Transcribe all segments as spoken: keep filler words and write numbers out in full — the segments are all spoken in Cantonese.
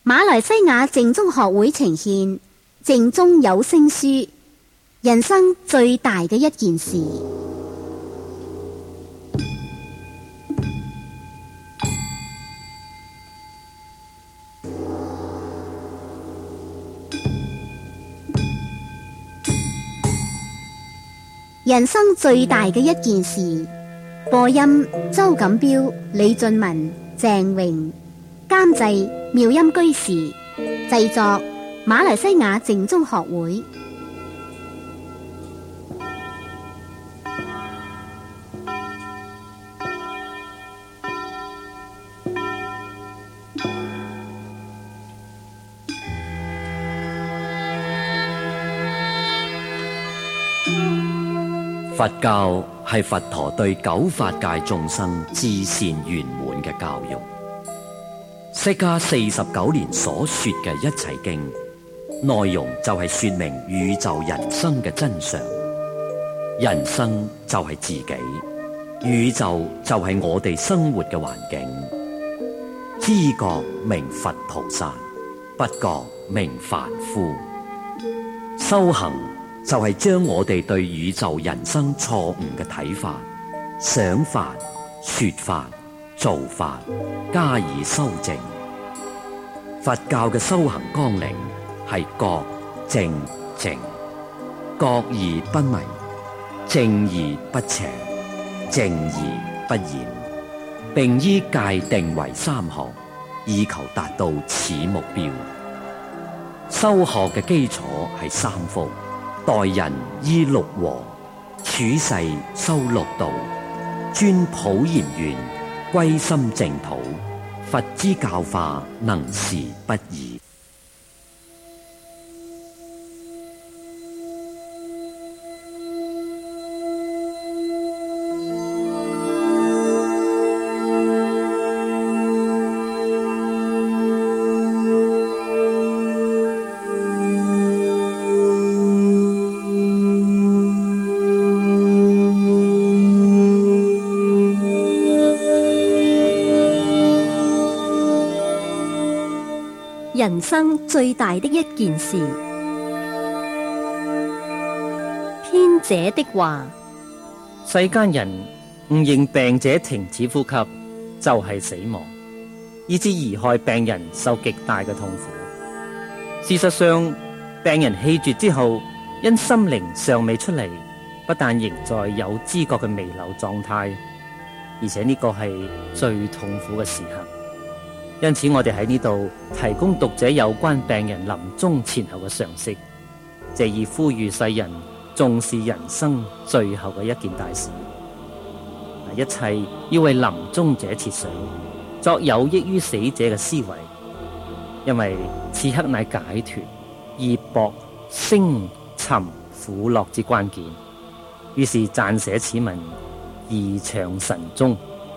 馬來西亞靜宗學會呈現靜宗有聲書，人生最大嘅一件事。人生最大嘅一件事。播音周錦標、李俊文、鄭榮，監製妙音居士，製作馬來西亞靜宗學會。 佛教係佛陀對九法界眾生至善圓滿嘅教育。釋迦四十九年所說嘅一切經，內容就係說明宇宙人生嘅真相。人生就係自己，宇宙就係我哋生活嘅環境。知覺名佛菩薩，不覺名凡夫。修行就係將我哋對宇宙人生錯誤嘅睇法、想法、說法、做法加以修正。佛教嘅修行綱領係覺正淨，覺而不迷，正而不邪，淨而不染，並依戒定為三學，以求達到此目標。修學嘅基礎係三福。待人依六和，處世修六道，專普賢願，歸心淨土。佛之教化能事不易。 人生最大的一件事。編者的話： 世間人誤認病者停止呼吸就係死亡，以致貽害病人受極大嘅痛苦。事實上，病人氣絕之後，因心靈尚未出嚟，不但仍在有知覺嘅微流狀態，而且呢個係最痛苦嘅時刻。因此，我哋喺呢度提供讀者有關病人臨終前後嘅常識，借以呼籲世人重視人生最後嘅一件大事。一切要為臨終者設想，作有益於死者嘅思維，因為此刻乃解脫、業薄、升、沉、苦樂之關鍵。於是撰寫此文，宜長慎終。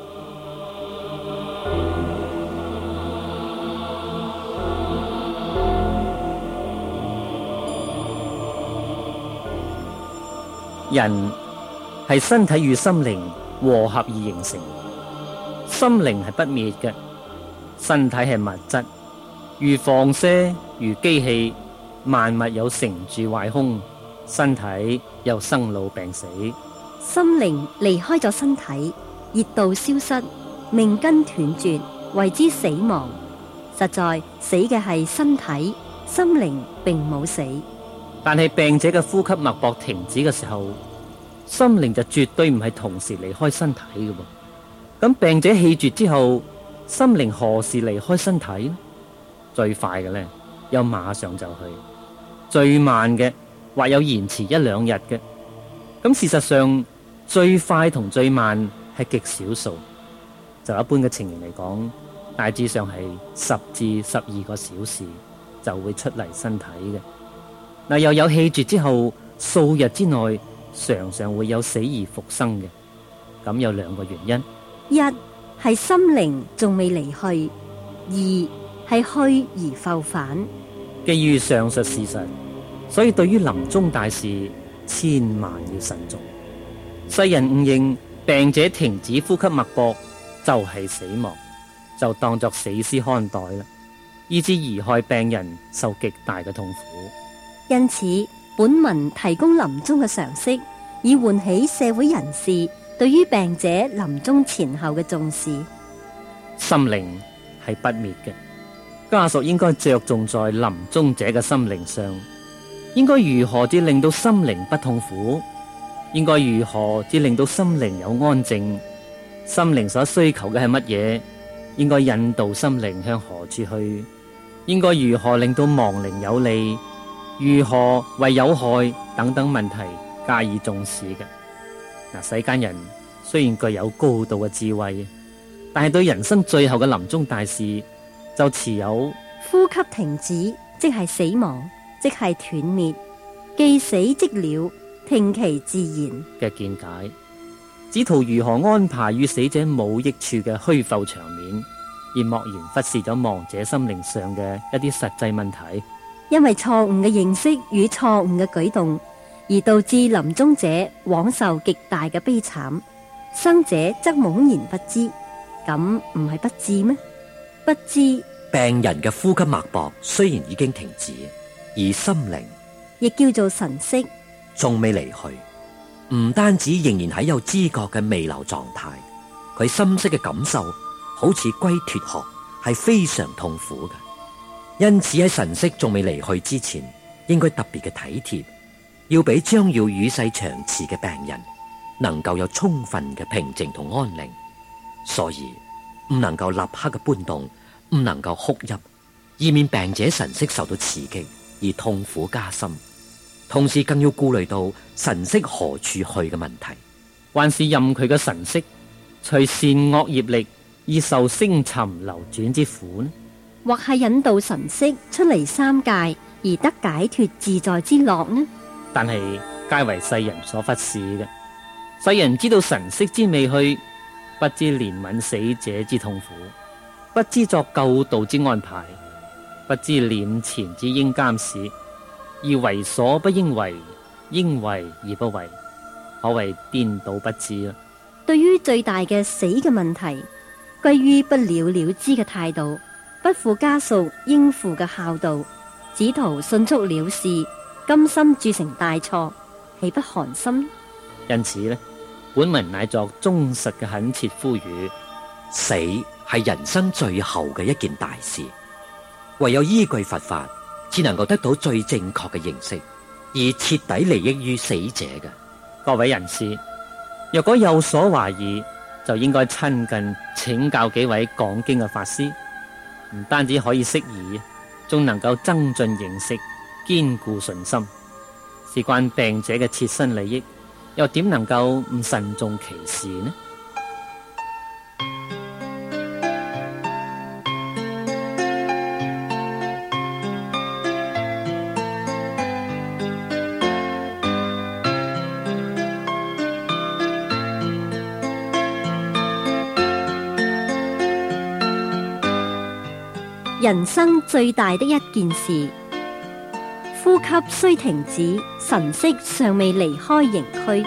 人係身體與心靈和合而形成，心靈係不滅嘅，身體係物質，如放射，如機器，萬物有成住壞空，身體有生老病死。 心靈離開咗身體，熱度消失，命根斷絕，為之死亡。實在死嘅係身體，心靈並冇死。 但係病者嘅呼吸脈搏停止嘅時候，心靈就絕對唔係同時離開身體嘅噃。咁病者氣絕之後，心靈何時離開身體呢？最快嘅呢，有馬上就去；最慢嘅，或有延遲一兩日嘅。咁事實上，最快同最慢係極少數。就一般嘅情形嚟講，大致上係十至十二個小時就會出嚟身體嘅。嗱，又有氣絕之後數日之內，常常會有死而復生嘅。咁有兩個原因： 一係心靈仲未離去；二係去而復返。 基於上述事實，所以對於臨終大事，千萬要慎重。世人誤認病者停止呼吸脈搏就係死亡，就當作死屍看待啦。 以致貽害病人受極大嘅痛苦。 因此，本文提供臨終嘅常識，以喚起社會人士對於病者臨終前後嘅重視。 心靈係不滅嘅，家屬應該着重在臨終者嘅心靈上，應該如何至令到心靈不痛苦，應該如何至令到心靈有安靜，心靈所需求嘅係乜嘢，應該引導心靈向何處去，應該如何令到亡靈有利，如何為有害等等問題加以重視嘅。嗱，世間人雖然具有高度嘅智慧，但係對人生最後嘅臨終大事就持有呼吸停止，即係死亡，即係斷滅，既死即了，聽其自然嘅見解，只圖如何安排與死者冇益處嘅虛浮場面，而漠然忽視咗亡者心靈上嘅一啲實際問題。 因為錯誤嘅認識與錯誤嘅舉動，而導致臨終者枉受極大嘅悲慘，生者則懵然不知。咁唔係不智咩？不知病人嘅呼吸脈搏雖然已經停止，而心靈亦叫做神識， 仲未離去，唔單止仍然喺有知覺嘅未流狀態，佢心識嘅感受好似龜脫殼，係非常痛苦嘅。因此喺神識仲未離去之前，應該特別嘅體貼，要俾將要與世長辭嘅病人能夠有充分嘅平靜同安寧。所以唔能夠立刻嘅搬動，唔能夠哭泣，以免病者神識受到刺激而痛苦加深。同時更要顧慮到神識何處去嘅問題， 還是任佢嘅神識隨善惡業力而受星沉流轉之苦呢？ 或係引導神識出嚟三界而得解脫自在之樂呢？ 但係皆為世人所忽視嘅。世人知道神識之未去，不知憐憫死者之痛苦，不知作救度之安排，不知殮前之應監視，而為所不應為，應為而不為，可謂顛倒不知啦。 對於最大嘅死嘅問題，歸於不了了之嘅態度，不負家屬應負嘅孝道，只圖迅速了事，甘心鑄成大錯，豈不寒心？ 因此呢，本文乃作忠實嘅懇切呼籲： 死係人生最後嘅一件大事，唯有依據佛法，只能夠得到最正確嘅認識，而徹底利益於死者嘅。 各位人士，若果有所懷疑，就應該親近請教幾位講經嘅法師，唔單止可以釋疑，仲能夠增進認識，堅固信心。事關病者嘅切身利益，又點能夠唔慎重其事呢？ 人生最大的一件事，呼吸雖停止，神識尚未離開形軀。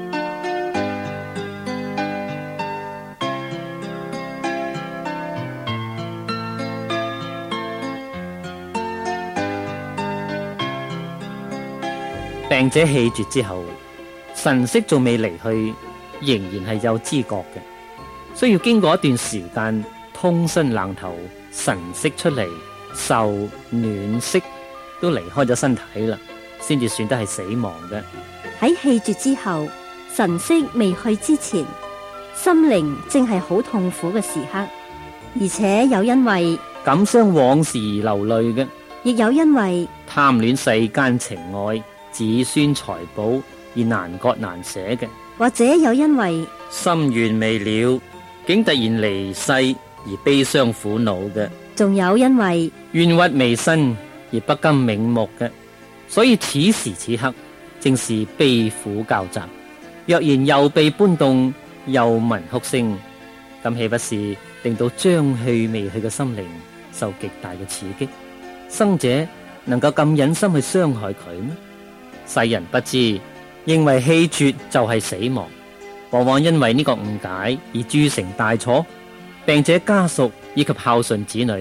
病者氣絕之後，神識仲未離去，仍然係有知覺嘅，需要經過一段時間通身冷透，神識出嚟，受暖色都離開咗身體啦，先至算得係死亡嘅。 喺氣絕之後，神識未去之前，心靈正係好痛苦嘅時刻，而且有因為感傷往事而流淚嘅， 亦有因為貪戀世間情愛、子孫財寶而難割難捨嘅， 或者有因為心願未了，竟突然離世而悲傷苦惱嘅， 仲有因為冤屈未伸而不甘瞑目嘅。所以此時此刻正是悲苦交集。若然又被搬動，又聞哭聲，咁豈不是令到將去未去嘅心靈受極大嘅刺激？生者能夠咁忍心去傷害佢咩？世人不知，認為氣絕就係死亡，往往因為呢個誤解而鑄成大錯。病者家屬以及孝順子女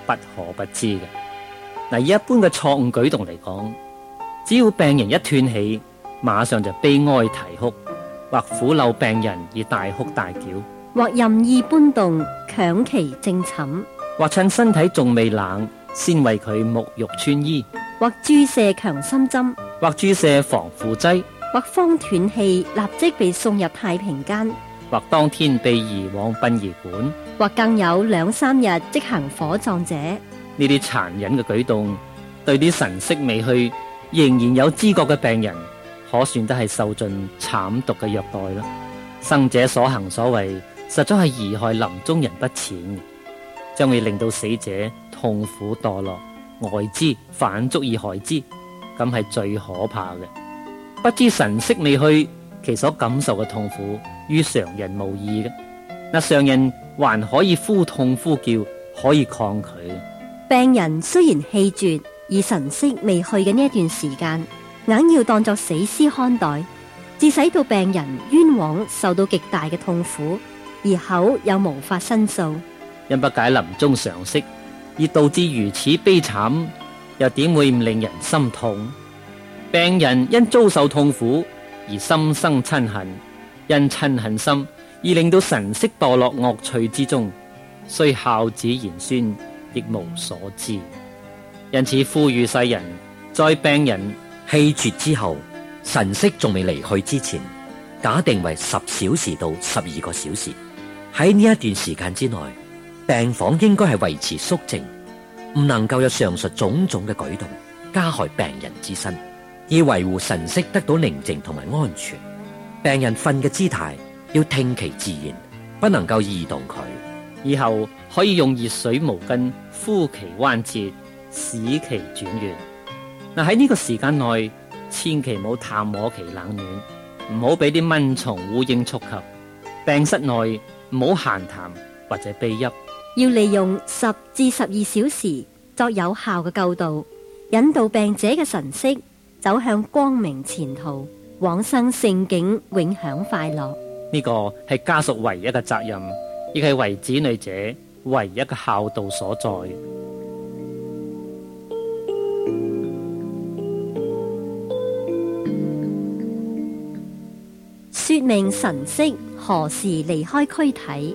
不可不知嘅。嗱，以一般嘅錯誤舉動嚟講，只要病人一斷氣，馬上就悲哀啼哭，或撫摟病人而大哭大叫， 或任意搬動，強其正寢， 或趁身體仲未冷，先為佢沐浴穿衣， 或注射強心針， 或注射防腐劑， 或方斷氣立即被送入太平間， 或當天被移往殯儀館， 或更有兩三日即行火葬者。 呢啲殘忍嘅舉動，對啲神色未去仍然有知覺嘅病人，可算得係受盡慘毒嘅虐待啦。生者所行所為，實在係貽害臨終人不淺，將會令到死者痛苦墮落，愛之反足以害之，咁係最可怕嘅。不知神色未去，其所感受嘅痛苦於常人無異嘅。嗱，常人還可以呼痛呼叫，可以抗拒。 病人雖然氣絕，而神色未去嘅呢一段時間，硬要當作死屍看待，致使到病人冤枉受到極大嘅痛苦，而口又無法申訴。 因不解臨終常識，而導致如此悲慘，又點會唔令人心痛？病人因遭受痛苦而心生嗔恨，因嗔恨心而令到神色墮落惡趣之中，雖孝子賢孫，亦無所知。因此呼籲世人，在病人氣絕之後，神色仲未離去之前，假定為十小時到十二個小時。喺呢一段時間之內，病房應該係維持肅靜，唔能夠有上述種種嘅舉動加害病人之身，以維護神色得到寧靜同埋安全。病人瞓嘅姿態要聽其自然，不能夠移動佢。 以後可以用熱水毛巾敷其關節，使其轉軟。嗱，喺呢個時間內，千祈唔好探摸其冷暖，唔好俾啲蚊蟲烏蠅觸及。病室內唔好閒談或者秘泣， 要利用十至十二小時作有效嘅救導，引導病者嘅神色走向光明前途，往生聖境，永享快樂。 呢個係家屬唯一嘅責任，亦係為子女者唯一嘅孝道所在。 說明神色何時離開軀體。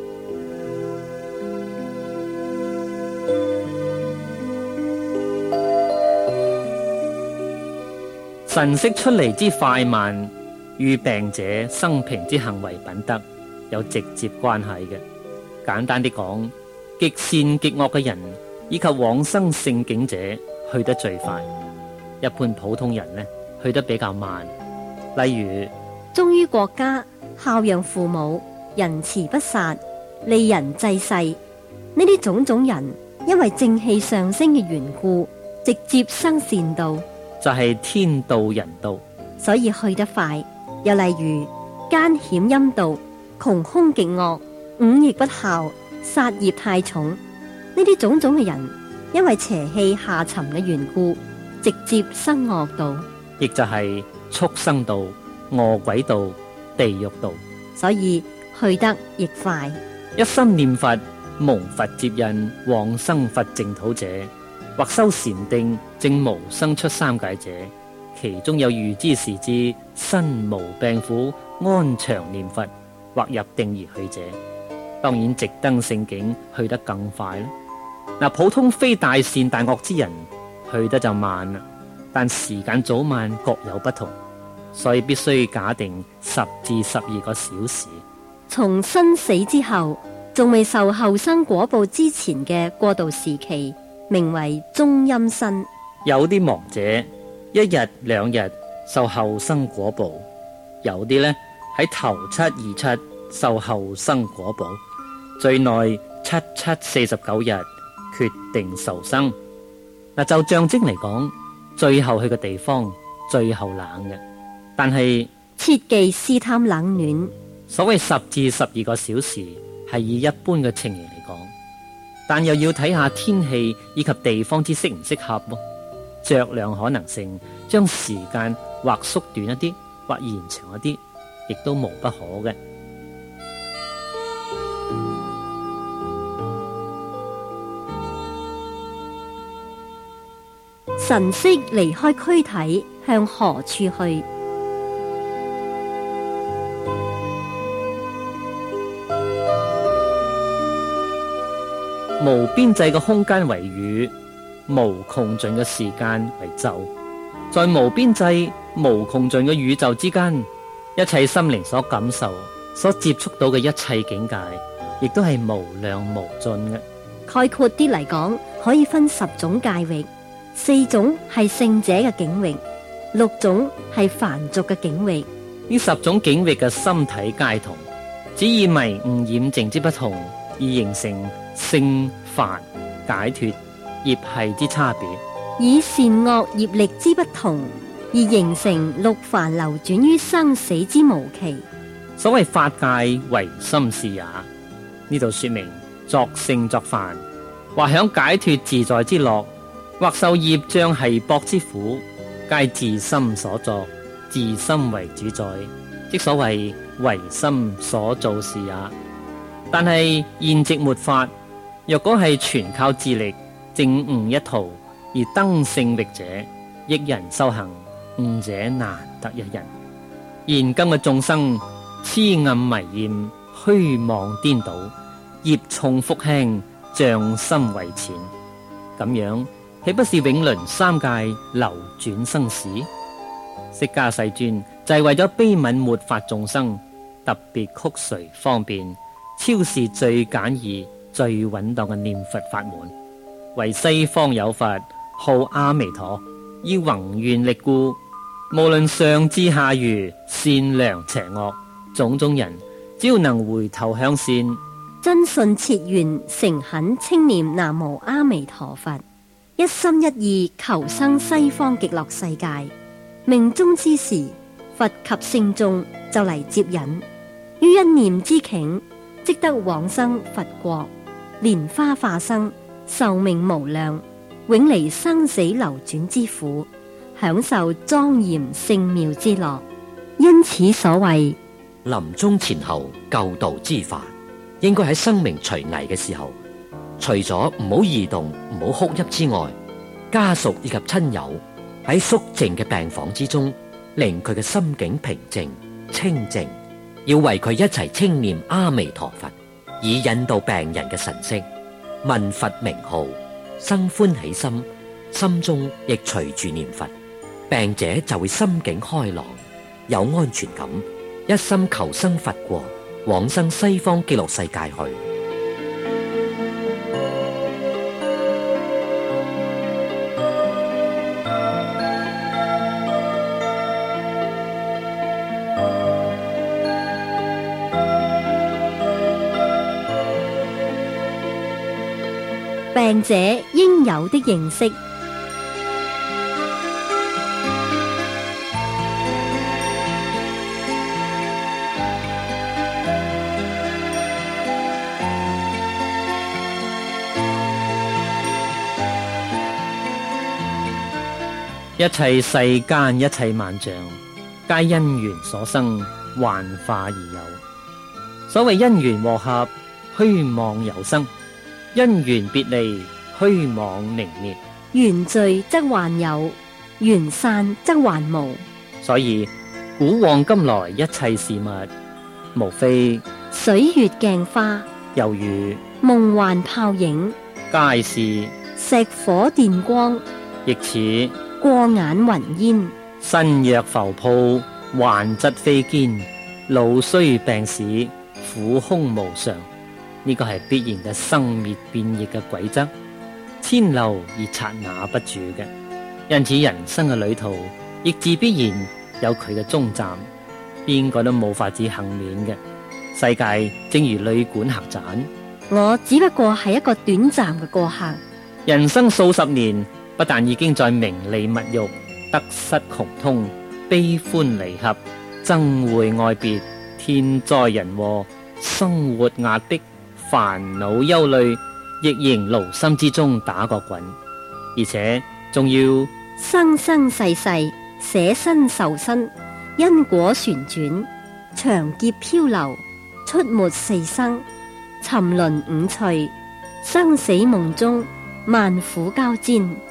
神色出嚟之快慢，與病者生平之行為品德有直接關係嘅。簡單啲講，極善極惡嘅人以及往生聖境者去得最快，一般普通人呢去得比較慢。例如忠於國家、孝養父母、仁慈不殺、利人濟世，呢啲種種人，因為正氣上升嘅緣故，直接生善道， 就係天道人道， 所以去得快。又例如奸險陰毒、窮凶極惡、忤逆不孝、殺業太重，呢啲種種嘅人，因為邪氣下沉嘅緣故，直接生惡道， 亦就係畜生道、餓鬼道、地獄道， 所以去得亦快。 一心念佛、蒙佛接引往生佛淨土者，或修禪定正無生出三界者，其中有預知時至身無病苦安詳念佛或入定而去者，當然直登聖境去得更快啦。嗱，普通非大善大惡之人去得就慢啦，但時間早慢各有不同，所以必須假定十至十二個小時。 從生死之後，仲未受後生果報之前嘅過渡時期，名為中陰身。 有啲亡者一日兩日受後生果報，有啲呢喺頭七二七受後生果報，最耐七七四十九日決定受生。嗱，就象徵嚟講，最後去嘅地方最後冷嘅，但係切忌試探冷暖。 所謂十至十二個小時係以一般嘅情形嚟講，但又要睇下天氣以及地方之適唔適合喎，酌量可能性，將時間或縮短一啲，或延長一啲，亦都無不可嘅。 神識離開軀體，向何處去？ 無邊際嘅空間為宇，無窮盡嘅時間為宙。在無邊際、無窮盡嘅宇宙之間，一切心靈所感受、所接觸到嘅一切境界，亦都係無量無盡嘅。 概括啲嚟講，可以分十種界域，四種係聖者嘅境域，六種係凡俗嘅境域。 呢十種境域嘅心體皆同，只以迷悟染淨之不同，而形成聖凡解脫業系之差別， 以善惡業力之不同，而形成六凡流轉於生死之無期。 所謂法界唯心是也，呢度說明作聖作凡，或享解脫自在之樂，或受業障繫縛之苦，皆自心所作，自心為主宰，即所謂唯心所造是也。但係現直末法，若果係全靠自力證悟一途而登聖域者，益人修行，悟者難得一人。現今嘅眾生痴暗迷厭，虛妄顛倒，業重福輕，障心為淺，咁樣豈不是永輪三界流轉生死？釋迦世尊就係為咗悲憫末法眾生，特別曲垂方便，超視最簡易、最穩當嘅念佛法門，為西方有佛號阿彌陀，以宏願力故，無論上至下愚、善良邪惡，種種人只要能回頭向善， 真信切願誠懇稱念南無阿彌陀佛，一心一意求生西方極樂世界，命中之時，佛及聖眾就嚟接引，於一念之頃，即得往生佛國，蓮花化生，壽命無量，永離生死流轉之苦，享受莊嚴聖妙之樂。因此所謂臨終前後救度之法，應該喺生命垂危嘅時候，除咗唔好異動、唔好哭泣之外，家屬以及親友喺肅靜嘅病房之中，令佢嘅心境平靜清靜，要為佢一齊稱念阿彌陀佛，以引導病人嘅神識，問佛名號，生歡喜心，心中亦隨住念佛，病者就會心境開朗，有安全感，一心求生佛國，往生西方極樂世界去。 病者應有的認識。 一切世間一切萬象，皆因緣所生，幻化而有。所謂因緣和合，虛妄有生；因緣別離，虛妄凝滅。 緣聚則幻有，緣散則幻無。 所以古往今來一切事物，無非水月鏡花， 猶如夢幻泡影， 皆是石火電光， 亦似過眼雲煙。 身若浮泡，幻質非堅；老衰病死，苦空無常。呢個係必然嘅生滅變異嘅軌則，千流而剎那不住嘅。因此人生嘅旅途，亦自必然有佢嘅終站，邊個都冇法子幸免嘅。世界正如旅館客棧， 我只不過係一個短暫嘅過客。 人生數十年，不但已經在名利物欲、得失窮通、悲歡離合、憎會愛別、天災人禍、生活壓迫、煩惱憂慮，亦仍勞心之中打個滾，而且仲要生生世世捨身受身，因果旋轉，長劫漂流，出沒四生，沉淪五趣，生死夢中萬苦交煎。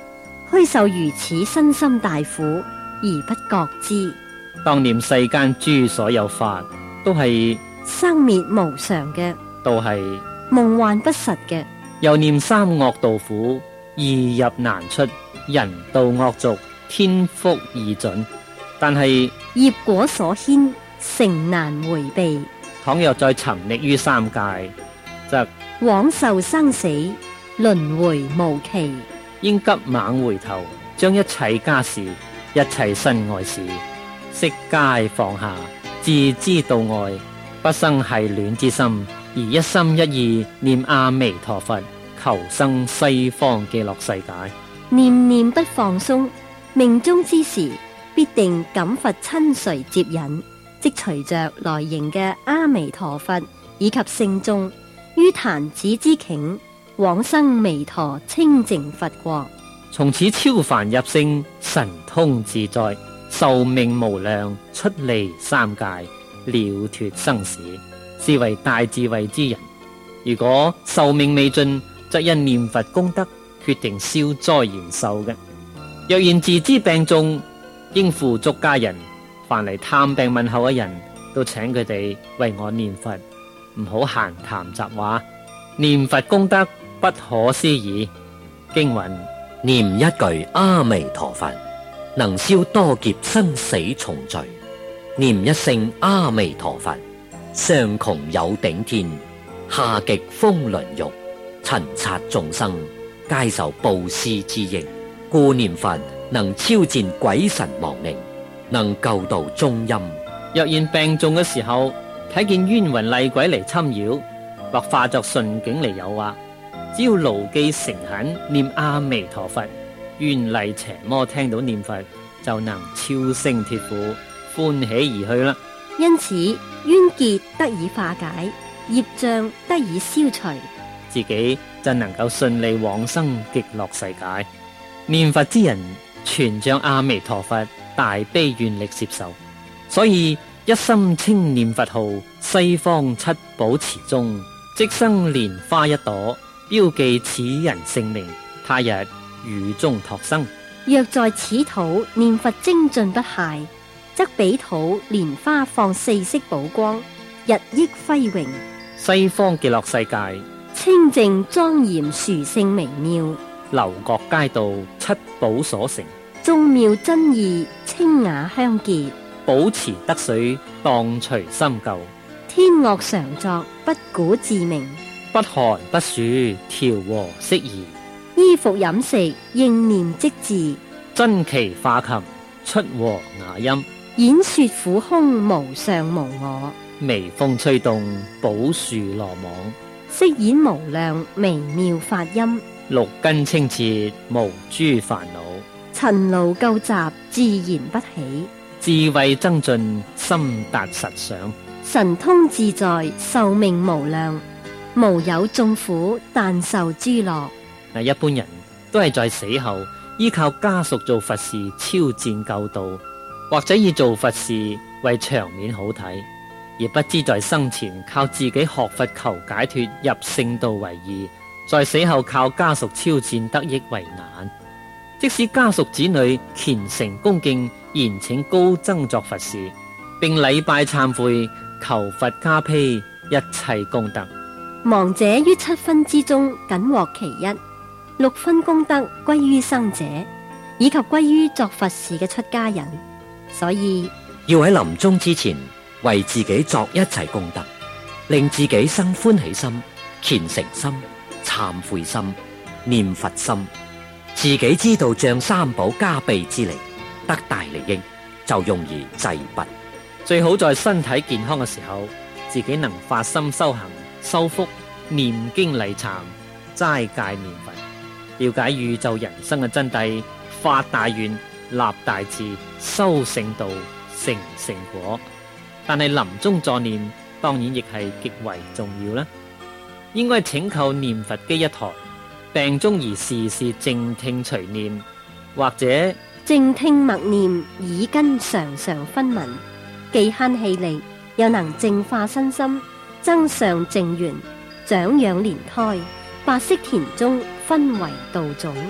虛受如此身心大苦而不覺知。 當念世間諸所有法都係生滅無常嘅， 都係夢幻不實嘅， 又念三惡道苦，易入難出，人道惡俗，天福已盡。但係業果所牽，誠難迴避。 倘若再沉溺於三界，則枉受生死，輪迴無期。 應急猛回頭，將一切家事、一切身外事悉皆放下，自知度外，不生繫戀之心，而一心一意念阿彌陀佛，求生西方極樂世界。 念念不放鬆，命中之時必定感佛親隨接引，即隨着來迎嘅阿彌陀佛以及聖眾於壇子之境，往生彌陀清淨佛國， 從此超凡入聖，神通自在，壽命無量，出離三界，了脱生死，是為大智慧之人。如果壽命未盡，則因念佛功德決定消災延壽嘅。若然自知病重，應付足家人，凡嚟探病問候嘅人都請佢哋為我念佛，唔好閒談雜話。念佛功德不可思議，經云： 念一句阿彌陀佛，能消多劫生死重罪；念一聲阿彌陀佛，上窮有頂天，下極風輪獄，塵剎眾生皆受布施之應。故念佛能超戰鬼神亡靈，能救度中陰。 若然病重嘅時候，睇見冤魂厲鬼嚟侵擾，或化作順境嚟誘惑，只要牢記誠懇念阿彌陀佛，冤厲邪魔聽到念佛就能超升脫苦，歡喜而去啦。 因此冤結得以化解，業障得以消除， 自己就能夠順利往生極樂世界。念佛之人全將阿彌陀佛大悲願力攝受，所以一心稱念佛號，西方七寶池中即生蓮花一朵，標記此人性命，他日雨中托生。 若在此土念佛精進不懈，則彼土蓮花放四色寶光，日益輝榮。 西方極樂世界清淨莊嚴殊勝微妙， 樓閣街道七寶所成， 眾妙真義清雅香潔， 寶池得水當隨心舊， 天樂常作不鼓自鳴， 不寒不暑調和適宜， 衣服飲食應念即至， 真奇化琴出和雅音， 演說苦空無上無我， 微風吹動寶樹羅網， 飾演無量微妙法音， 六根清澈無諸煩惱， 塵勞垢雜自然不起， 智慧增進心達實相， 神通自在壽命無量，無有眾苦但受諸樂。 嗱，一般人都係在死後依靠家屬做佛事超薦救度，或者以做佛事為場面好睇，而不知在生前靠自己學佛求解脫入聖道為義，在死後靠家屬超薦得益為難。即使家屬子女虔誠恭敬，延請高僧作佛事，並禮拜懺悔，求佛加被一切功德， 亡者於七分之中僅獲其一，六分功德歸於生者，以及歸於作佛事嘅出家人。所以要喺臨終之前為自己作一切功德，令自己生歡喜心、虔誠心、懺悔心、念佛心，自己知道仗三寶加被之力得大利益，就容易濟拔。 最好在身體健康嘅時候，自己能發心修行、修福、念經禮懺、齋戒念佛，了解宇宙人生嘅真諦，發大願、立大志、修聖道、成聖果。但係臨終助念當然亦係極為重要啦。應該請購念佛機一台，病中而時時靜聽隨念，或者靜聽默念，耳根常常分聞，既慳氣力，又能淨化身心，增上正緣，長養蓮胎，白色田中分為道種。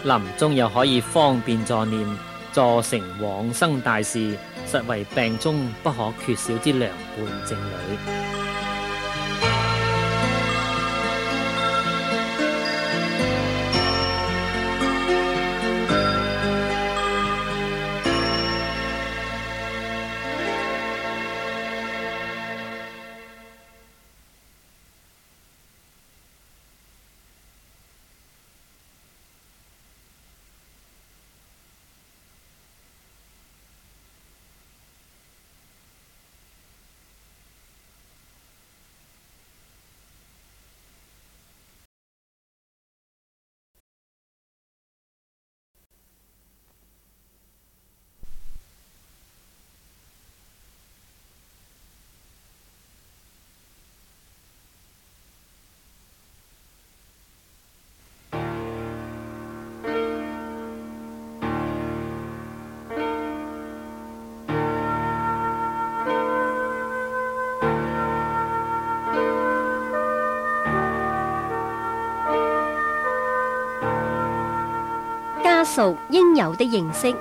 臨終又可以方便助念，助成往生大事，實為病中不可缺少之良伴正侶。 家屬應有的認識。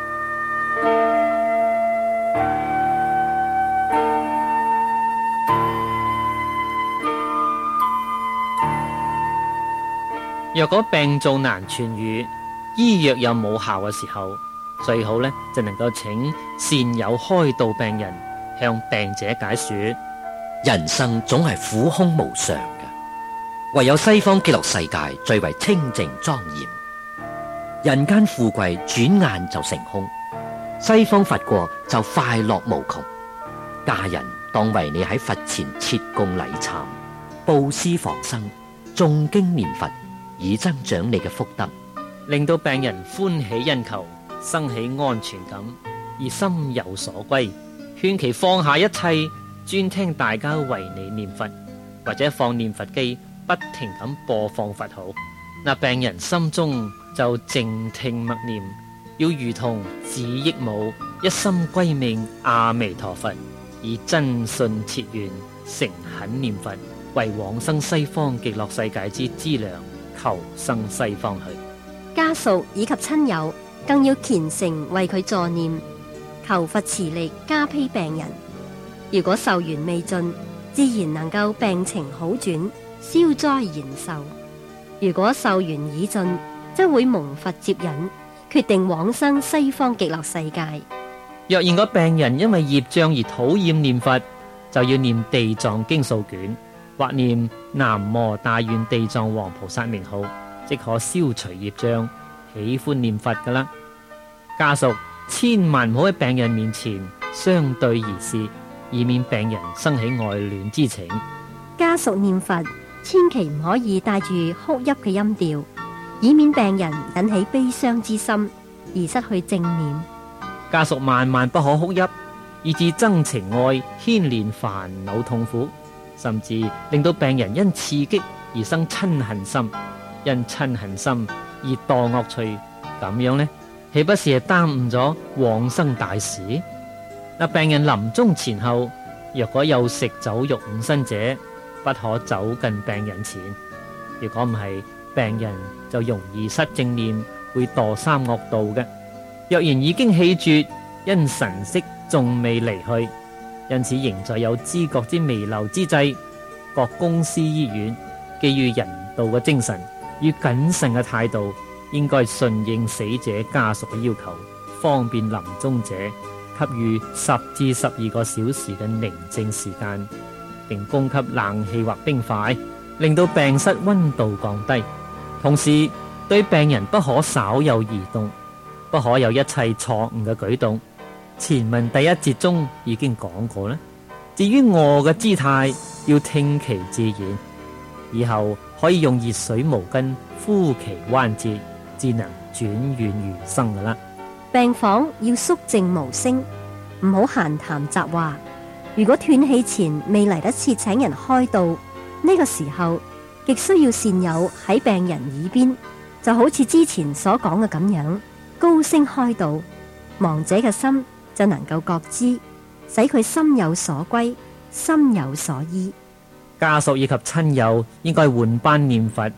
若果病重難痊癒，醫藥又冇效嘅時候，最好呢就能夠請善友開導病人，向病者解說。 人生總係苦空無常嘅，唯有西方極樂世界最為清淨莊嚴。人間富貴轉眼就成空，西方佛國就快樂無窮。家人當為你喺佛前設供禮懺，布施放生，誦經念佛，以增長你嘅福德， 令到病人歡喜因求，生起安全感，而心有所歸。勸其放下一切，專聽大家為你念佛，或者放念佛機，不停咁播放佛號。那病人心中就靜聽默念，要如同子憶母，一心歸命阿彌陀佛，以真信切願，誠懇念佛，為往生西方極樂世界之資糧，求生西方去。 家屬以及親友更要虔誠為佢助念，求佛慈力加被病人。如果壽緣未盡，自然能夠病情好轉，消災延壽。如果壽緣已盡，則會蒙佛接引，決定往生西方極樂世界。 若然個病人因為業障而討厭念佛，就要念地藏經數卷，或念南無大願地藏王菩薩名號，即可消除業障，喜歡念佛噶啦。家屬千萬唔好喺病人面前相對而視，以免病人生起愛戀之情。 家屬念佛千祈唔可以帶住哭泣嘅音調，以免病人引起悲傷之心而失去正念。 家屬萬萬不可哭泣，以致增情愛，牽連煩惱痛苦，甚至令到病人因刺激而生嗔恨心，因嗔恨心而墮惡趣。咁樣呢，豈不是係耽誤咗往生大事？嗱，病人臨終前後，若果有食酒肉五辛者，不可走近病人前。如果唔係，病人就容易失正念，會墮三惡道嘅。若然已經氣絕，因神識仲未離去，因此仍在有知覺之彌留之際，各公司醫院基於人道嘅精神與謹慎嘅態度，應該順應死者家屬嘅要求，方便臨終者給予十至十二個小時嘅寧靜時間，並供給冷氣或冰塊，令到病室溫度降低。同時對病人不可稍有移動，不可有一切錯誤嘅舉動。前文第一節中已經講過啦。至於臥嘅姿態，要聽其自然，以後可以用熱水毛巾敷其關節，至能轉怨餘生噶啦。 病房要肅靜無聲，唔好閒談雜話。如果斷氣前未嚟得切請人開導，呢、這個時候亦需要善友喺病人耳邊，就好似之前所講嘅咁樣，高聲開導，亡者嘅心就能夠覺知，使佢心有所歸，心有所依。 家屬以及親友應該換班念佛，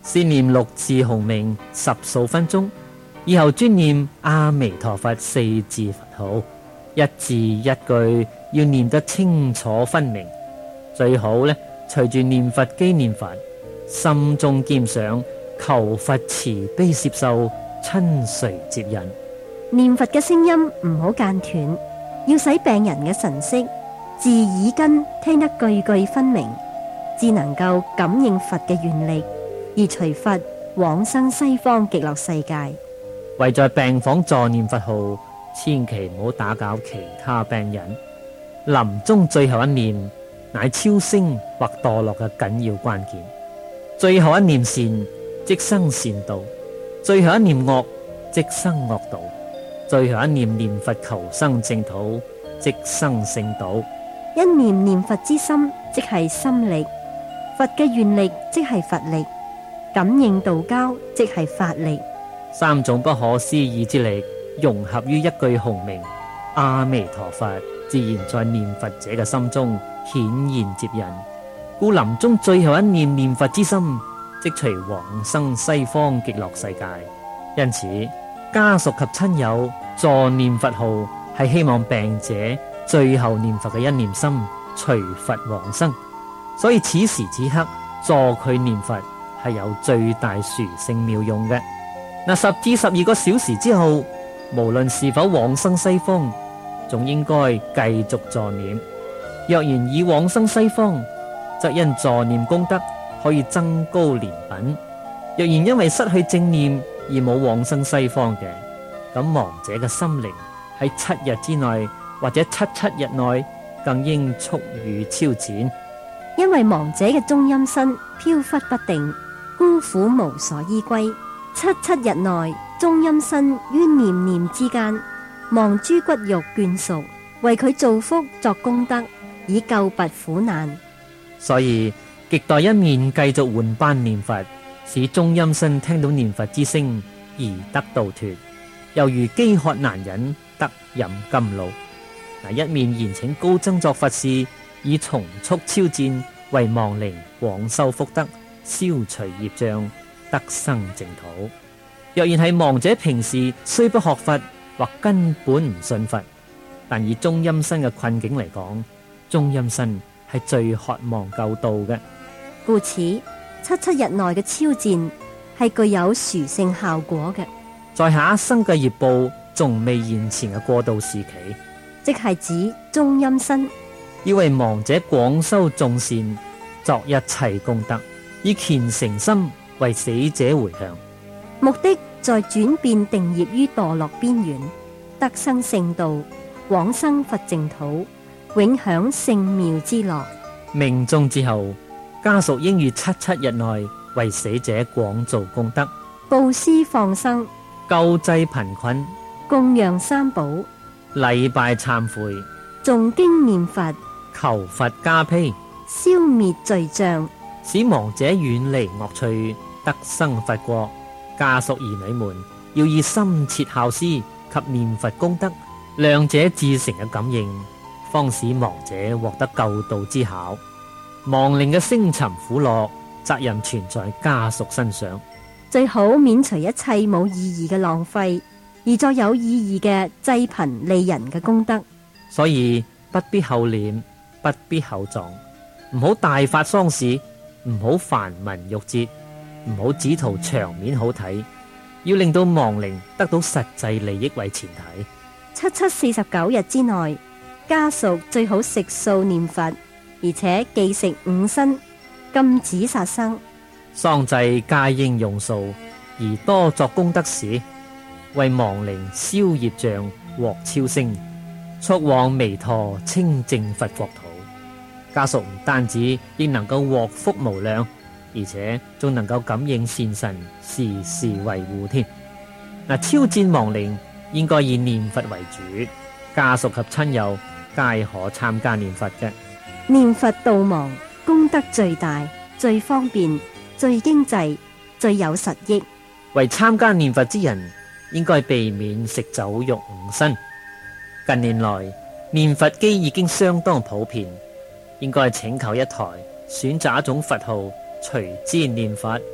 先念六字洪名十數分鐘，以後專念阿彌陀佛四字佛號，一字一句要念得清楚分明。最好呢，隨住念佛機念佛，心中兼想求佛慈悲接受，親隨接引。 念佛嘅聲音唔好間斷，要使病人嘅神識自耳根聽得句句分明，至能夠感應佛嘅願力，而隨佛往生西方極樂世界。 為在病房助念佛號，千祈唔好打攪其他病人。臨終最後一念乃超升或墮落嘅緊要關鍵。最後一念善，即生善道；最後一念惡，即生惡道；最後一念念佛求生淨土，即生聖道。 一念念佛之心，即係心力；佛嘅願力，即係佛力；感應道交，即係法力。 三種不可思議之力融合於一句洪名阿彌陀佛，自然在念佛者嘅心中顯現接引。故臨終最後一念念佛之心，即隨往生西方極樂世界。因此，家屬及親友助念佛號，係希望病者最後念佛嘅一念心隨佛往生。所以此時此刻助佢念佛係有最大殊勝妙用嘅。嗱，十至十二個小時之後，無論是否往生西方，仲應該繼續助念。若然已往生西方，則因助念功德可以增高蓮品；若然因為失去正念而冇往生西方嘅，咁亡者嘅心靈喺七日之內或者七七日內，更應速予超展。 因為亡者嘅中陰身飄忽不定，孤苦無所依歸。七七日內，中陰身於念念之間，望諸骨肉眷屬，為佢造福作功德，以救拔苦難。 所以極待一面繼續換班念佛，使中陰身聽到念佛之聲而得度脫，猶如飢渴難忍得飲甘露。嗱，一面延請高僧作佛事，以從速超薦，為亡靈廣修福德，消除業障，得生淨土。若然係亡者平時雖不學佛，或根本唔信佛，但以中陰身嘅困境嚟講，中陰身係最渴望救度嘅。 故此，七七日內嘅超薦係具有殊勝效果嘅。 在下一生嘅業報仲未現前嘅過渡時期， 即係指中陰身要為亡者廣修眾善，作一切功德，以虔誠心為死者回向， 目的在轉變定業於墮落邊緣，得生聖道，往生佛淨土，永享聖妙之樂。 命終之後，家屬應於七七日內為死者廣造功德， 布施放生， 救濟貧困， 供養三寶， 禮拜懺悔， 誦經念佛， 求佛加被， 消滅罪障， 使亡者遠離惡趣，得生佛國。家屬兒女們要以深切孝思及念佛功德，兩者至誠嘅感應，方使亡者獲得救度之巧。亡靈嘅星沉苦樂，責任存在家屬身上。 最好免除一切冇意義嘅浪費，而作有意義嘅濟貧利人嘅功德。 所以不必厚殮，不必厚葬，唔好大發喪事，唔好繁文縟節，唔好只圖場面好睇，要令到亡靈得到實際利益為前提。 七七四十九日之內，家屬最好食素念佛，而且忌食五辛，禁止殺生。 喪祭皆應用素，而多作功德事，為亡靈消業障，獲超升，速往彌陀清淨佛國土。家屬唔單止亦能夠獲福無量，而且仲能夠感應善神，時時維護添。嗱，超薦亡靈應該以念佛為主，家屬及親友皆可參加念佛嘅。 念佛度亡，功德最大、最方便、最經濟、最有實益。 為參加念佛之人，應該避免食酒肉五辛。近年來，念佛機已經相當普遍，應該請求一台，選擇一種佛號，隨之念佛。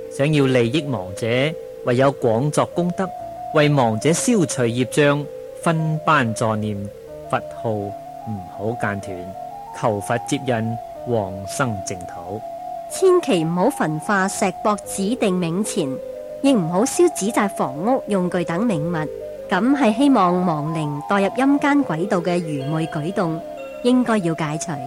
想要利益亡者，唯有廣作功德，為亡者消除業障，分班助念，佛號唔好間斷，求佛接引往生淨土。 千祈唔好焚化石博指定冥錢，亦唔好燒紙紮房屋用具等冥物，咁係希望亡靈墮入陰間軌道嘅愚昧舉動，應該要解除。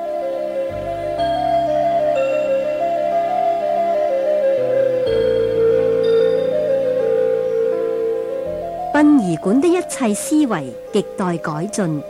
殯儀館的一切思維亟待改進。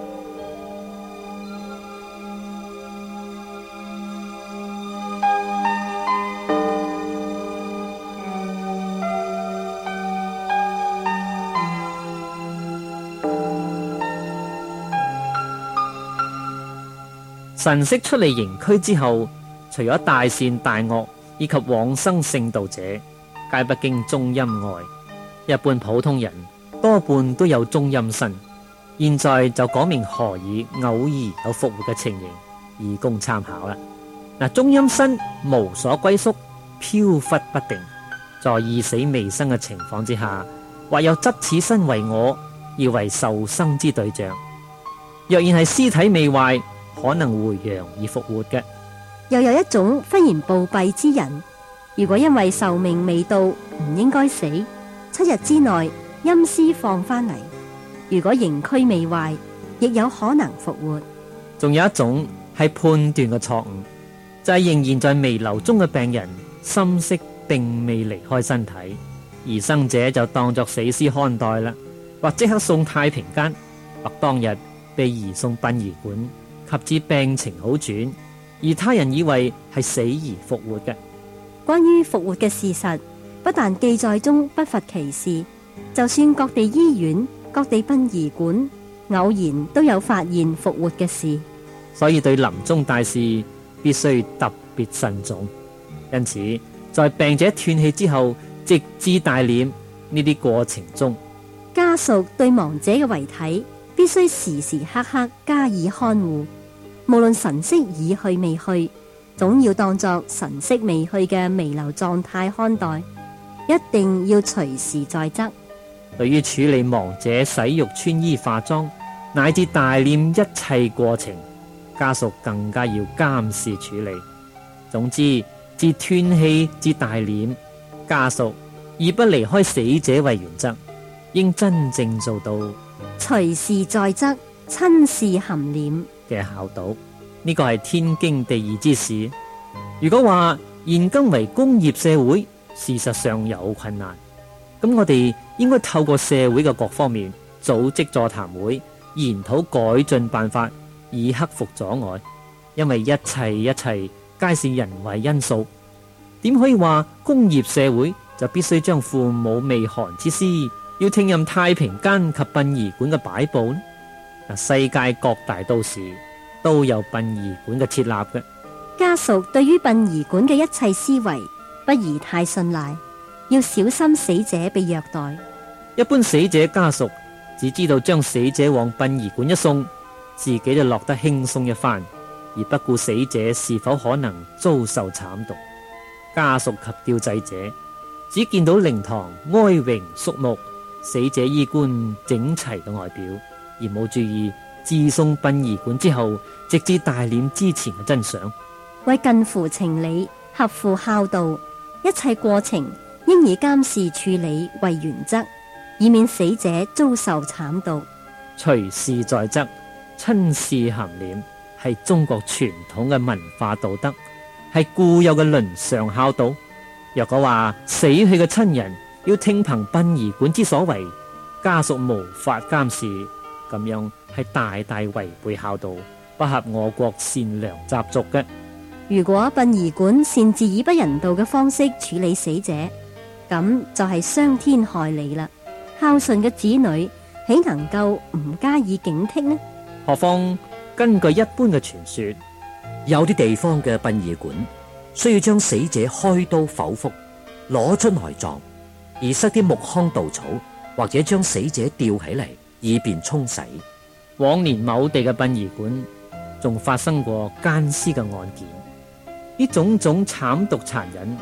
神識出嚟營區之後，除咗大善大惡以及往生聖道者，皆不經中陰外，一般普通人多半都有中陰身。現在就講明何以偶爾有復活嘅情形，以供參考啦。嗱，中陰身無所歸宿，飄忽不定，在意死未生嘅情況之下，或有執此身為我，要為受生之對象。若然係屍體未壞，可能回陽而復活嘅。 又有一種忽然暴斃之人，如果因為壽命未到，唔應該死，七日之內陰屍放返嚟，如果營區未壞，亦有可能復活。 仲有一種係判斷嘅錯誤，就係、是、仍然在彌留中嘅病人，心識並未離開身體，而生者就當作死屍看待啦，或即刻送太平間，或當日被移送殯儀館，及至病情好轉，而他人以為係死而復活嘅。 關於復活嘅事實，不但記載中不乏其事，就算各地醫院、各地殯儀館，偶然都有發現復活嘅事。 所以對臨終大事必須特別慎重。因此，在病者斷氣之後，直至大殮呢啲過程中， 家屬對亡者嘅遺體必須時時刻刻加以看護，無論神識已去未去，總要當作神識未去嘅彌留狀態看待，一定要隨時在側。 對於處理亡者洗浴、穿衣、化妝，乃至大殮一切過程，家屬更加要監視處理。總之，自斷氣至大殮，家屬以不離開死者為原則，應真正做到隨時在側、親視含殮嘅孝道。呢個係天經地義之事。如果話現今為工業社會，事實上有困難，咁我哋應該透過社會嘅各方面組織座談會，研討改進辦法，以克服阻礙。因為一切一切皆是人為因素，點可以話工業社會就必須將父母未寒之屍要聽任太平間及殯儀館嘅擺佈呢？嗱，世界各大都市都有殯儀館嘅設立嘅。 家屬對於殯儀館嘅一切思維不宜太信賴，要小心死者被虐待。 一般死者家屬只知道將死者往殯儀館一送，自己就落得輕鬆一番，而不顧死者是否可能遭受慘毒。家屬及吊祭者只見到靈堂哀榮肅穆，死者衣冠整齊嘅外表，而冇注意自送殯儀館之後直至大殮之前嘅真相。 為近乎情理、合乎孝道，一切過程應以監視處理為原則，以免死者遭受慘毒。 隨時在側、親視含殮，係中國傳統嘅文化道德，係固有嘅倫常孝道。若果話死去嘅親人要聽憑殯儀館之所為，家屬無法監視，咁樣係大大違背孝道，不合我國善良習俗嘅。 如果殯儀館擅自以不人道嘅方式處理死者，咁就係傷天害理啦。孝順嘅子女豈能夠唔加以警惕呢？ 何況根據一般嘅傳說， 有啲地方嘅殯儀館需要將死者開刀剖腹，攞出內臟，而塞啲木糠稻草，或者將死者吊起嚟，以便沖洗。 往年某地嘅殯儀館仲發生過姦屍嘅案件。呢種種慘毒殘忍，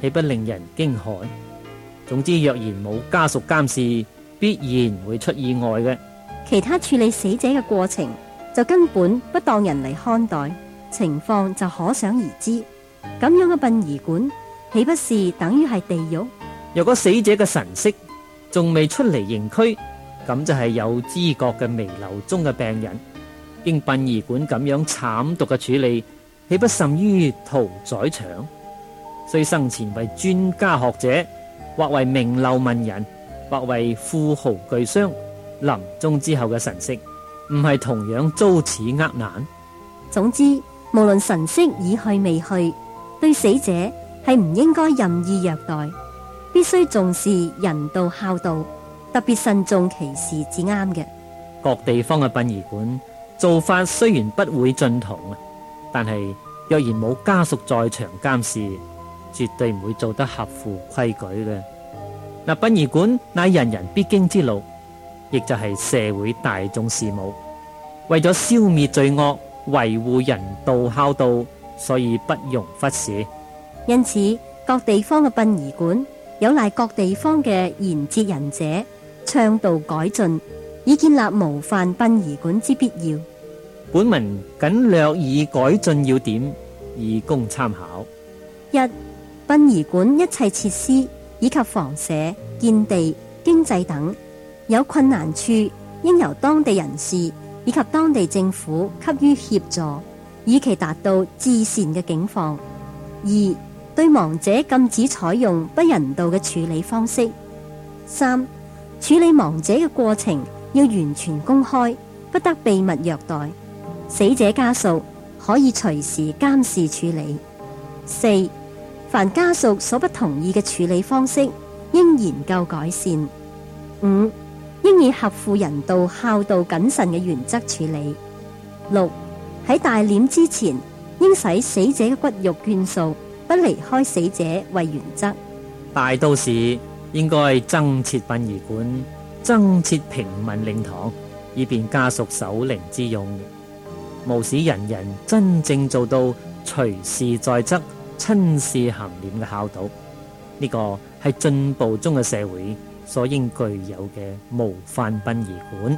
豈不令人驚駭？總之，若然冇家屬監視，必然會出意外嘅。 其他處理死者嘅過程就根本不當人嚟看待，情況就可想而知。咁樣嘅殯儀館，豈不是等於係地獄？ 若果死者嘅神識仲未出嚟刑軀，咁就係有知覺嘅彌留中嘅病人，經殯儀館咁樣慘毒嘅處理，豈不甚於屠宰場？雖生前為專家學者，或為名流文人，或為富豪巨商，臨終之後嘅神識唔係同樣遭此厄難？ 總之，無論神識已去未去，對死者係唔應該任意虐待，必須重視人道孝道，特別慎重其事至啱嘅。 各地方嘅殯儀館做法雖然不會盡同，但係若然冇家屬在場監視，絕對唔會做得合乎規矩嘅。嗱，殯儀館乃人人必經之路，亦就係社會大眾事務。為咗消滅罪惡，維護人道孝道，所以不容忽視。 因此，各地方嘅殯儀館有賴各地方嘅賢哲仁者倡導改進，以建立模範殯儀館之必要。 本文僅略以改進要點，以供參考。 一、殯儀館一切設施以及房舍、建地、經濟等有困難處，應由當地人士以及當地政府給予協助，以期達到至善嘅境況。二、對亡者禁止採用不人道嘅處理方式。三、處理亡者嘅過程要完全公開，不得秘密虐待。死者家屬可以隨時監視處理。四、凡家屬所不同意嘅處理方式，應研究改善。五、應以合乎人道孝道謹慎嘅原則處理。六、喺大殮之前，應使死者嘅骨肉眷屬不離開死者為原則。 大都市應該增設殯儀館，增設平民靈堂，以便家屬守靈之用，務使人人真正做到隨時在側、親視行殮嘅孝道。呢、這個係進步中嘅社會所應具有嘅模範殯儀館。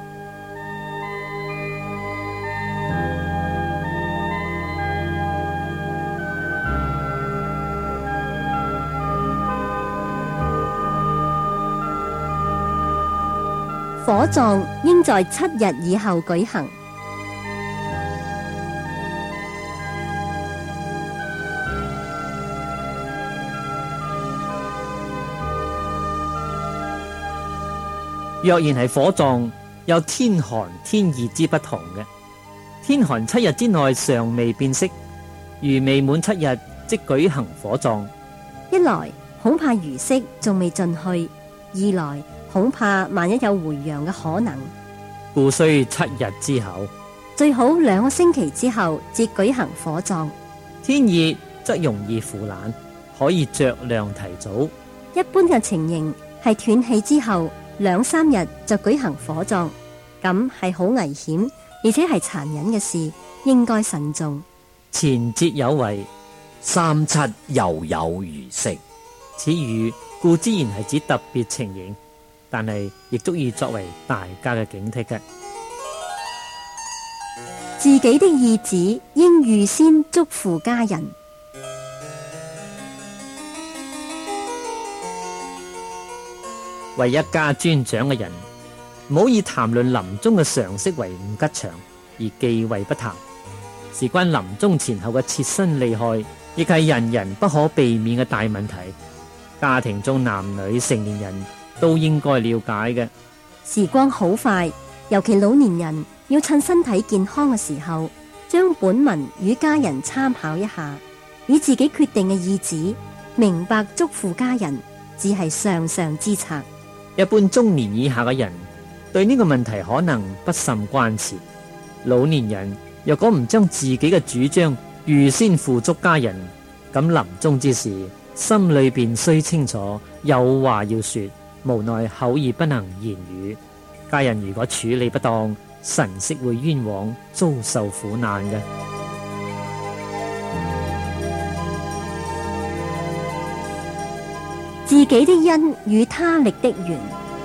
火葬應在七日以後舉行。 若然係火葬，有天寒天熱之不同嘅。天寒七日之內尚未變色，如未滿七日即舉行火葬， 一來恐怕餘色仲未盡去，二來恐怕萬一有回陽嘅可能， 故需七日之後， 最好兩個星期之後至舉行火葬。 天熱則容易腐爛，可以酌量提早。 一般嘅情形係斷氣之後兩三日就舉行火葬，咁係好危險，而且係殘忍嘅事，應該慎重。 前節有為， 三七又有餘色。 此語固之然係指特別情形，但係亦足以作為大家嘅警惕嘅。 自己的意旨應預先囑咐家人。 為一家尊長嘅人，唔好以談論臨終嘅常識為唔吉祥，而忌諱不談。事關臨終前後嘅切身利害，亦係人人不可避免嘅大問題。家庭中男女成年人都應該了解嘅。 時光好快，尤其老年人要趁身體健康嘅時候，將本文與家人參考一下，以自己決定嘅意旨，明白囑咐家人，只係上上之策。 一般中年以下嘅人對呢個問題可能不甚關切，老年人若果唔將自己嘅主張預先付囑家人，咁臨終之時心裏邊雖清楚有話要說，無奈口耳不能言語。家人如果處理不當，神識會冤枉，遭受苦難嘅。 自己的因與他力的緣。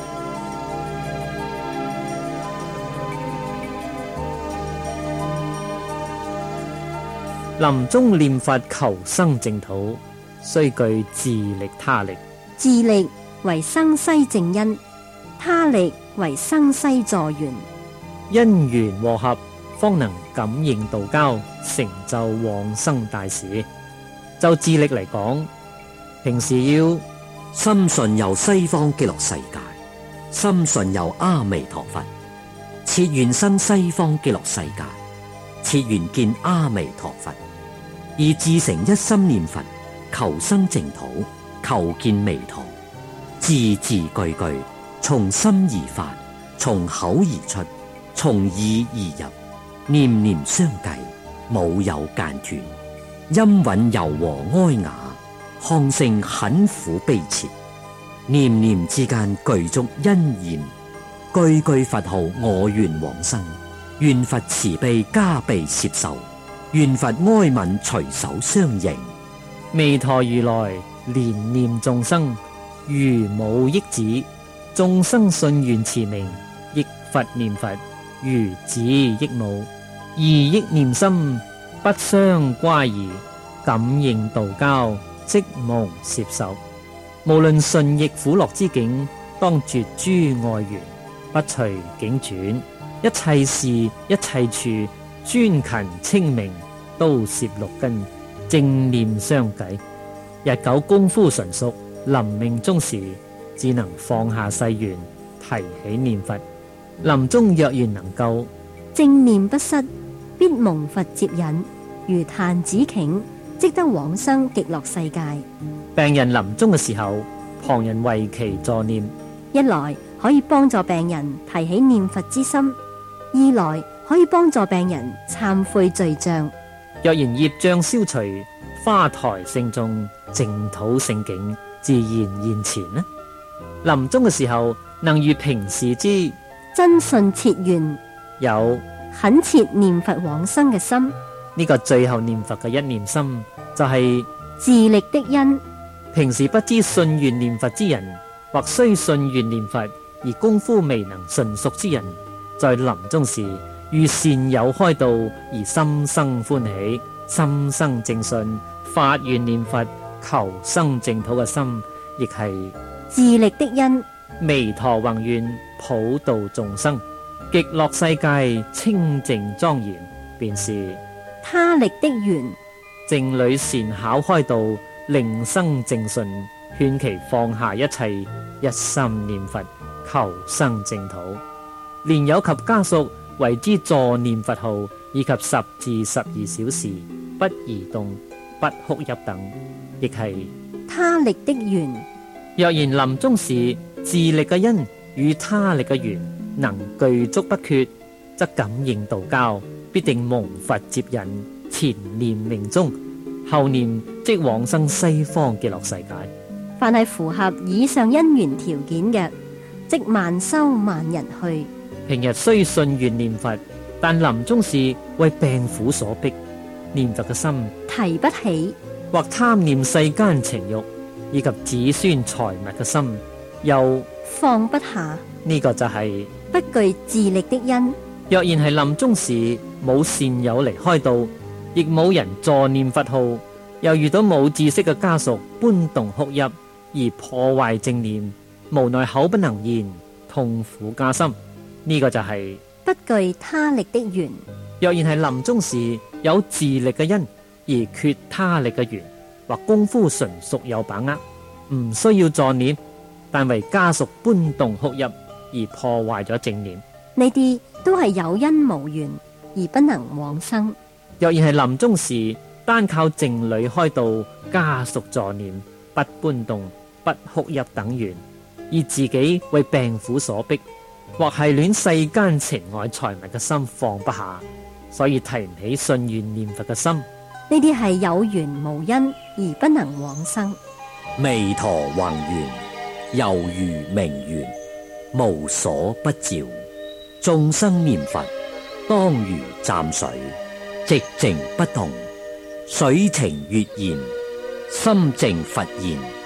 臨終念佛求生淨土，須具自力他力。 自力為生西正因，他力為生西助緣。 因緣和合，方能感應道交，成就往生大事。就自力嚟講，平時要深信有西方極樂世界，深信有阿彌陀佛，切願生西方極樂世界，切願見阿彌陀佛，而自成一心念佛，求生淨土，求見彌陀，字字句句從心而發，從口而出，從耳而入，念念相繼，冇有間斷，音韻柔和哀雅，腔聲懇苦悲切，念念之間具足恩言，句句佛號我願往生，願佛慈悲加被攝受，願佛哀憫隨手相迎。 彌陀如來憐念眾生，如母憶子，眾生信願持名，憶佛念佛，如子憶母，二憶念心，不相乖異，感應道交，即蒙攝受。無論順逆苦樂之境，當絕諸外緣，不隨境轉，一切事一切處，專勤清明，都攝六根，正念相繼。日久功夫純熟，臨命終時，只能放下世緣，提起念佛。臨終若然能夠正念不失，必蒙佛接引，如彈指頃，即得往生極樂世界。 病人臨終嘅時候，旁人為其助念， 一來可以幫助病人提起念佛之心，二來可以幫助病人懺悔罪障。 若然業障消除，花台聖眾，淨土聖境自然現前呢。臨終嘅時候，能如平時之真信切願， 有懇切念佛往生嘅心。 呢個最後念佛嘅一念心，就係、是、 自力的因。 平時不知信願念佛之人，或雖信願念佛而功夫未能純熟之人，在臨終時遇善友開導而心生歡喜，心生正信，發願念佛求生淨土嘅心，亦係自力的因。 彌陀宏願普度眾生，極樂世界清淨莊嚴，便是他力的緣。 正侶善巧開導，令生正信，勸其放下一切，一心念佛求生淨土。連有及家屬為之助念佛號，以及十至十二小時不移動、不哭泣等，亦係他力的緣。 若然臨終時自力嘅因與他力嘅緣能具足不缺，則感應道交，必定蒙佛接引，前念命終，後念即往生西方極樂世界。 凡係符合以上因緣條件嘅，即萬修萬人去。 平日雖信願念佛，但臨終時為病苦所逼，念佛嘅心提不起， 或貪念世間情欲以及子孫財物嘅心又放不下。 呢、這個就係、是、 不具自力的因。 若然係臨終時冇善友嚟開導，亦冇人助念佛號，又遇到冇知識嘅家屬搬動哭泣而破壞正念，無奈口不能言，痛苦加深。呢、這個就係、是、 不具他力的緣。 若然係臨終時有自力嘅因，而缺他力嘅緣，或功夫純熟有把握，唔需要助念，但為家屬搬動哭泣而破壞咗正念， 呢啲都係有因無緣而不能往生。 若然係臨終時單靠靜慮開導，家屬助念，不搬動、不哭泣等緣，而自己為病苦所逼，或係戀世間情愛財物嘅心放不下，所以提唔起信願念佛嘅心。 呢啲係有緣無因而不能往生。 彌陀宏願，猶如明月，無所不照。眾生念佛，當如蘸水，寂靜不動。水情悅然，心靜佛現。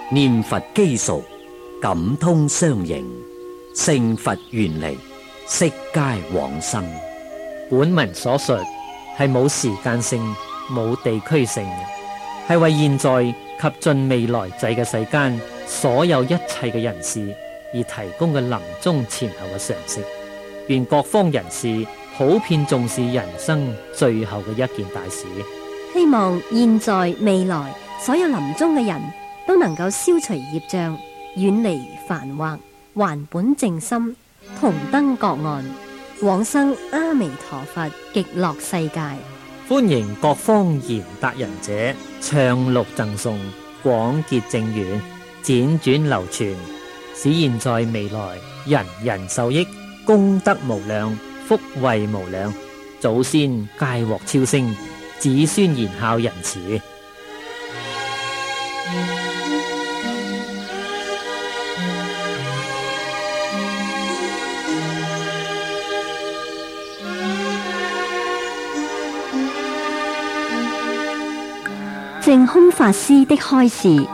念佛基熟，感通相應，聖佛願離，悉皆往生。 本文所述係冇時間性、冇地區性嘅，係為現在及盡未來際嘅世間所有一切嘅人士而提供嘅臨終前後嘅常識。願各方人士普遍重視人生最後嘅一件大事。 希望現在未來所有臨終嘅人都能夠消除業障，遠離煩惑，還本淨心，同登各岸，往生阿彌陀佛極樂世界。 歡迎各方賢達人者唱錄贈送，廣結正緣，輾轉流傳，使現在未來人人受益，功德無量，福惠無量，祖先皆獲超升，子孫賢孝仁慈。 淨空法師的開示。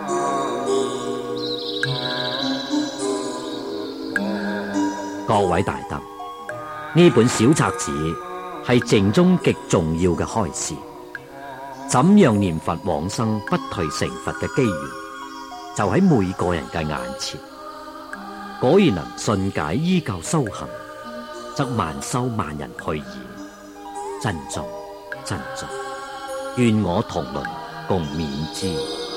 各位大德，呢本小冊子係淨宗極重要嘅開示。怎樣念佛往生不退成佛嘅機緣，就喺每個人嘅眼前。果然能信解依教修行，則萬修萬人去矣。珍重珍重，願我同倫共勉之。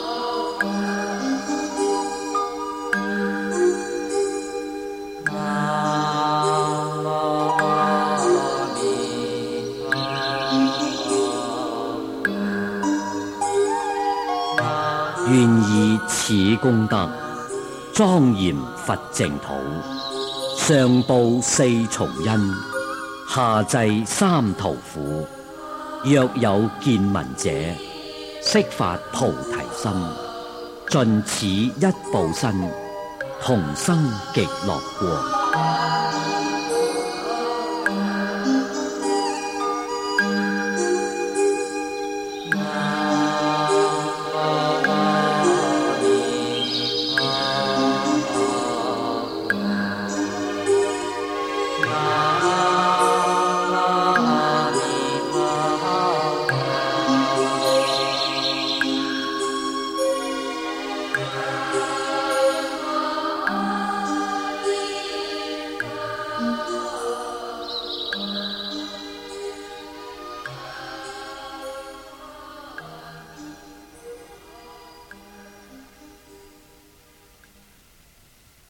願以此功德莊嚴佛淨土，上報四重恩，下濟三途苦。若有見聞者，悉發菩提心，盡此一報身，同生極樂國。